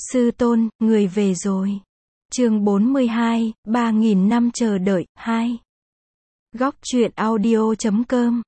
Sư tôn, người về rồi. Chương 42, 3000 năm chờ đợi, 2. Góc truyện audio.com.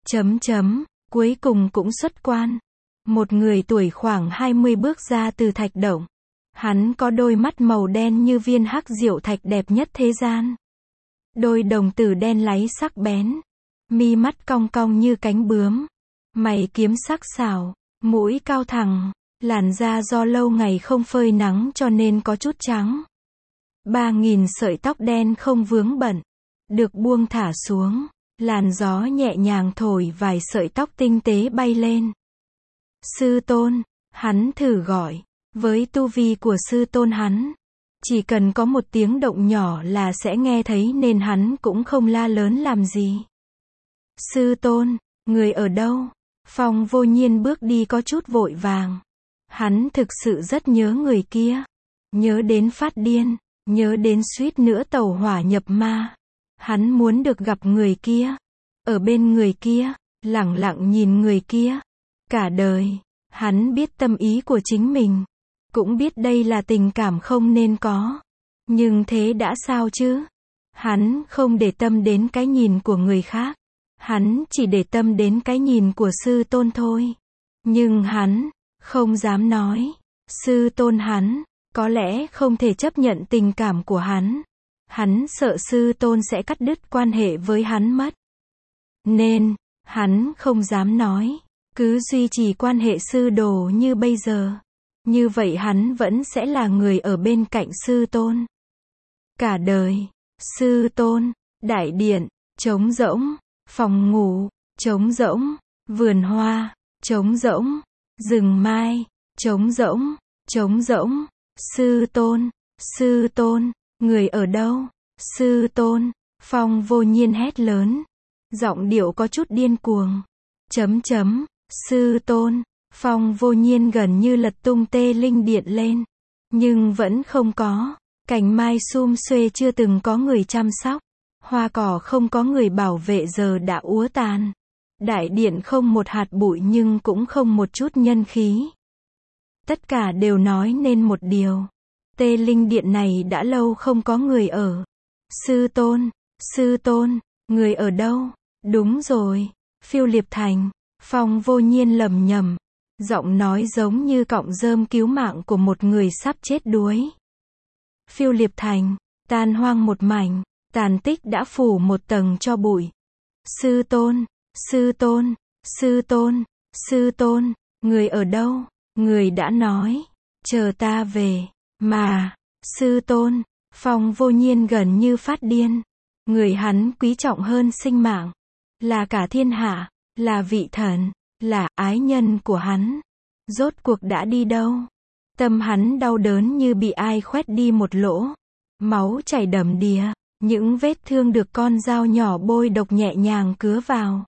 Cuối cùng cũng xuất quan. Một người tuổi khoảng 20 bước ra từ thạch động. Hắn có đôi mắt màu đen như viên hắc diệu thạch đẹp nhất thế gian. Đôi đồng tử đen láy sắc bén. Mi mắt cong cong như cánh bướm. Mày kiếm sắc sảo. Mũi cao thẳng. Làn da do lâu ngày không phơi nắng cho nên có chút trắng. 3000 sợi tóc đen không vướng bận. Được buông thả xuống. Làn gió nhẹ nhàng thổi vài sợi tóc tinh tế bay lên. Sư tôn, hắn thử gọi. Với tu vi của sư tôn hắn, chỉ cần có một tiếng động nhỏ là sẽ nghe thấy nên hắn cũng không la lớn làm gì. Sư tôn, người ở đâu? Phong Vô Nhiên bước đi có chút vội vàng. Hắn thực sự rất nhớ người kia. Nhớ đến phát điên, nhớ đến suýt nữa tẩu hỏa nhập ma. Hắn muốn được gặp người kia. Ở bên người kia, lẳng lặng nhìn người kia. Cả đời, hắn biết tâm ý của chính mình. Cũng biết đây là tình cảm không nên có. Nhưng thế đã sao chứ? Hắn không để tâm đến cái nhìn của người khác. Hắn chỉ để tâm đến cái nhìn của sư tôn thôi. Nhưng hắn không dám nói. Sư tôn hắn có lẽ không thể chấp nhận tình cảm của hắn. Hắn sợ sư tôn sẽ cắt đứt quan hệ với hắn mất. Nên, hắn không dám nói. Cứ duy trì quan hệ sư đồ như bây giờ. Như vậy hắn vẫn sẽ là người ở bên cạnh sư tôn. Cả đời, sư tôn, đại điện, trống rỗng, phòng ngủ, trống rỗng, vườn hoa, trống rỗng, rừng mai, trống rỗng, sư tôn, người ở đâu? Sư tôn, Phong Vô Nhiên hét lớn. Giọng điệu có chút điên cuồng. Sư tôn. Phong Vô Nhiên gần như lật tung tê linh điện lên. Nhưng vẫn không có. Cành mai sum xuê chưa từng có người chăm sóc. Hoa cỏ không có người bảo vệ giờ đã úa tàn. Đại điện không một hạt bụi nhưng cũng không một chút nhân khí. Tất cả đều nói nên một điều. Tê linh điện này đã lâu không có người ở. Sư tôn, người ở đâu? Đúng rồi, Phiêu Liệp Thành. Phong Vô Nhiên lẩm nhẩm. Giọng nói giống như cọng rơm cứu mạng của một người sắp chết đuối. Phiêu Liệp Thành, tan hoang một mảnh, tàn tích đã phủ một tầng tro bụi. Sư tôn, người ở đâu? Người đã nói, chờ ta về, mà, sư tôn, Phong Vô Nhiên gần như phát điên. Người hắn quý trọng hơn sinh mạng, là cả thiên hạ, là vị thần, là ái nhân của hắn. Rốt cuộc đã đi đâu? Tâm hắn đau đớn như bị ai khoét đi một lỗ. Máu chảy đầm đìa, những vết thương được con dao nhỏ bôi độc nhẹ nhàng cứa vào.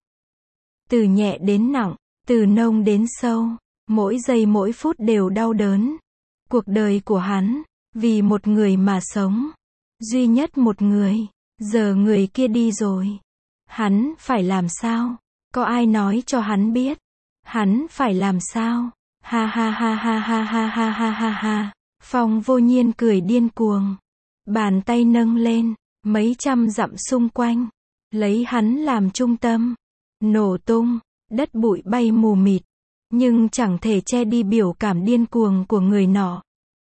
Từ nhẹ đến nặng, từ nông đến sâu, mỗi giây mỗi phút đều đau đớn. Cuộc đời của hắn, vì một người mà sống. Duy nhất một người, giờ người kia đi rồi. Hắn phải làm sao? Có ai nói cho hắn biết? Hắn phải làm sao? Ha ha ha ha ha ha ha ha ha ha. Phong Vô Nhiên cười điên cuồng. Bàn tay nâng lên, mấy trăm dặm xung quanh. Lấy hắn làm trung tâm. Nổ tung, đất bụi bay mù mịt. Nhưng chẳng thể che đi biểu cảm điên cuồng của người nọ.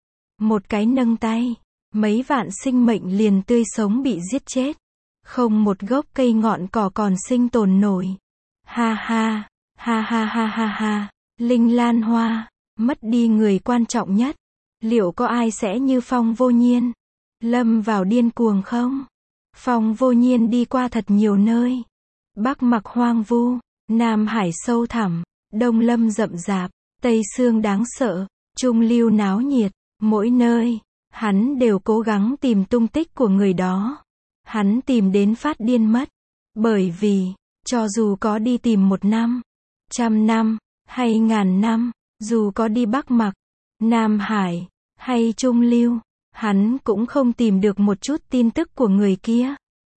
Một cái nâng tay, mấy vạn sinh mệnh liền tươi sống bị giết chết. Không một gốc cây ngọn cỏ còn sinh tồn nổi. Ha ha, ha ha ha ha ha. Linh Lan Hoa, mất đi người quan trọng nhất. Liệu có ai sẽ như Phong Vô Nhiên? Lâm vào điên cuồng không? Phong Vô Nhiên đi qua thật nhiều nơi. Bắc Mặc hoang vu, Nam Hải sâu thẳm, Đông Lâm rậm rạp, Tây Sương đáng sợ, Trung Lưu náo nhiệt. Mỗi nơi, hắn đều cố gắng tìm tung tích của người đó. Hắn tìm đến phát điên mất. Bởi vì, cho dù có đi tìm 1 năm, 100 năm, hay 1000 năm, dù có đi Bắc Mặc, Nam Hải, hay Trung Lưu, hắn cũng không tìm được một chút tin tức của người kia.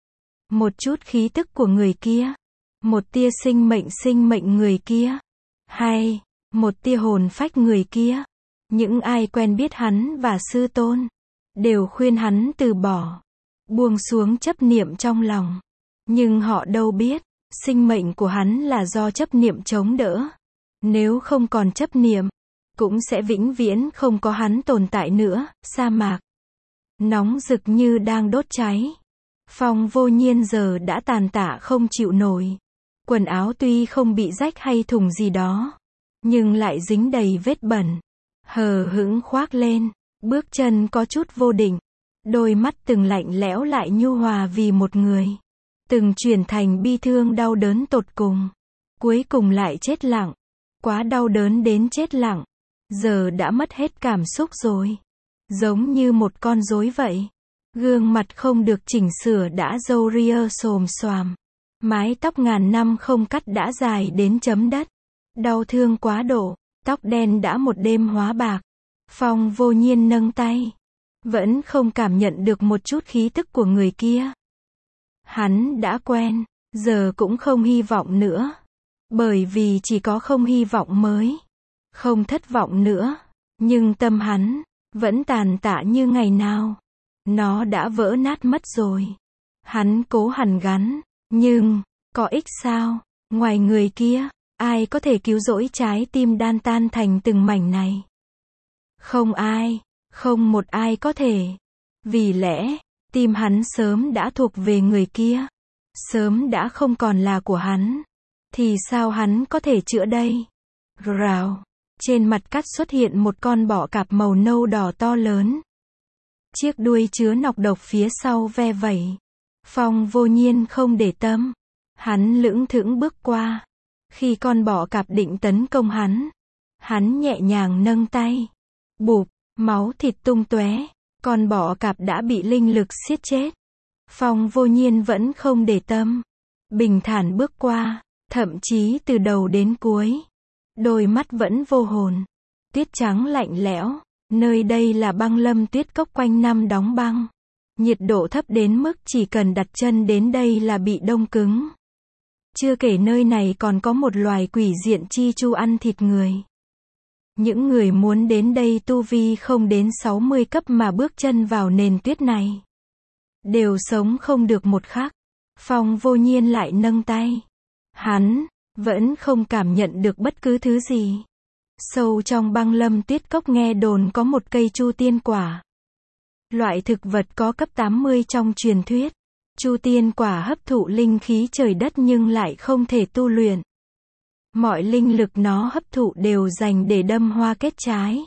Một chút khí tức của người kia. Một tia sinh mệnh người kia. Hay, một tia hồn phách người kia. Những ai quen biết hắn và sư tôn, đều khuyên hắn từ bỏ, buông xuống chấp niệm trong lòng. Nhưng họ đâu biết, sinh mệnh của hắn là do chấp niệm chống đỡ. Nếu không còn chấp niệm, cũng sẽ vĩnh viễn không có hắn tồn tại nữa. Sa mạc nóng rực như đang đốt cháy. Phong Vô Nhiên giờ đã tàn tạ không chịu nổi. Quần áo tuy không bị rách hay thủng gì đó, nhưng lại dính đầy vết bẩn. Hờ hững khoác lên, bước chân có chút vô định. Đôi mắt từng lạnh lẽo lại nhu hòa vì một người, từng chuyển thành bi thương đau đớn tột cùng. Cuối cùng lại chết lặng. Quá đau đớn đến chết lặng. Giờ đã mất hết cảm xúc rồi. Giống như một con rối vậy. Gương mặt không được chỉnh sửa đã râu ria xồm xoàm. Mái tóc ngàn năm không cắt đã dài đến chấm đất. Đau thương quá độ, tóc đen đã một đêm hóa bạc. Phong Vô Nhiên nâng tay, vẫn không cảm nhận được một chút khí tức của người kia. Hắn đã quen, giờ cũng không hy vọng nữa. Bởi vì chỉ có không hy vọng mới, không thất vọng nữa. Nhưng tâm hắn vẫn tàn tạ như ngày nào. Nó đã vỡ nát mất rồi. Hắn cố hàn gắn, nhưng có ích sao? Ngoài người kia, ai có thể cứu rỗi trái tim đan tan thành từng mảnh này? Không ai, không một ai có thể. Vì lẽ, tim hắn sớm đã thuộc về người kia, sớm đã không còn là của hắn. Thì sao hắn có thể chữa đây? Rào, trên mặt cát xuất hiện một con bọ cạp màu nâu đỏ to lớn. Chiếc đuôi chứa nọc độc phía sau ve vẩy. Phong Vô Nhiên không để tâm. Hắn lững thững bước qua. Khi con bọ cạp định tấn công hắn nhẹ nhàng nâng tay. Bụp, máu thịt tung tóe. Con bọ cạp đã bị linh lực siết chết. Phong Vô Nhiên vẫn không để tâm. Bình thản bước qua, thậm chí từ đầu đến cuối. Đôi mắt vẫn vô hồn. Tuyết trắng lạnh lẽo. Nơi đây là băng lâm tuyết cốc quanh năm đóng băng. Nhiệt độ thấp đến mức chỉ cần đặt chân đến đây là bị đông cứng. Chưa kể nơi này còn có một loài quỷ diện chi chu ăn thịt người. Những người muốn đến đây tu vi không đến 60 cấp mà bước chân vào nền tuyết này, đều sống không được một khắc. Phong Vô Nhiên lại nâng tay. Hắn vẫn không cảm nhận được bất cứ thứ gì. Sâu trong băng lâm tuyết cốc nghe đồn có một cây chu tiên quả. Loại thực vật có cấp 80 trong truyền thuyết. Chu tiên quả hấp thụ linh khí trời đất nhưng lại không thể tu luyện. Mọi linh lực nó hấp thụ đều dành để đâm hoa kết trái.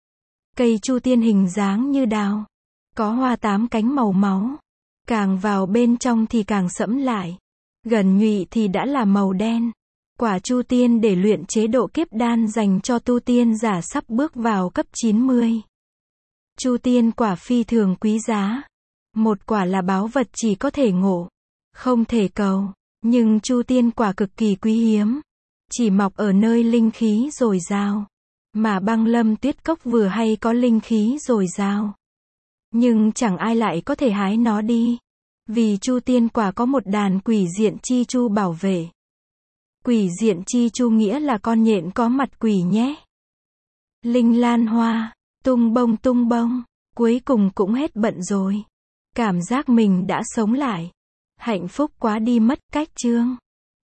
Cây chu tiên hình dáng như đào. Có hoa 8 cánh màu máu. Càng vào bên trong thì càng sẫm lại. Gần nhụy thì đã là màu đen. Quả chu tiên để luyện chế độ kiếp đan dành cho tu tiên giả sắp bước vào cấp 90. Chu tiên quả phi thường quý giá. Một quả là báu vật chỉ có thể ngộ, không thể cầu. Nhưng chu tiên quả cực kỳ quý hiếm. Chỉ mọc ở nơi linh khí dồi dào. Mà băng lâm tuyết cốc vừa hay có linh khí dồi dào. Nhưng chẳng ai lại có thể hái nó đi. Vì chu tiên quả có một đàn quỷ diện chi chu bảo vệ. Quỷ diện chi chu nghĩa là con nhện có mặt quỷ nhé. Linh lan hoa, tung bông, cuối cùng cũng hết bận rồi. Cảm giác mình đã sống lại. Hạnh phúc quá đi mất. Cách chương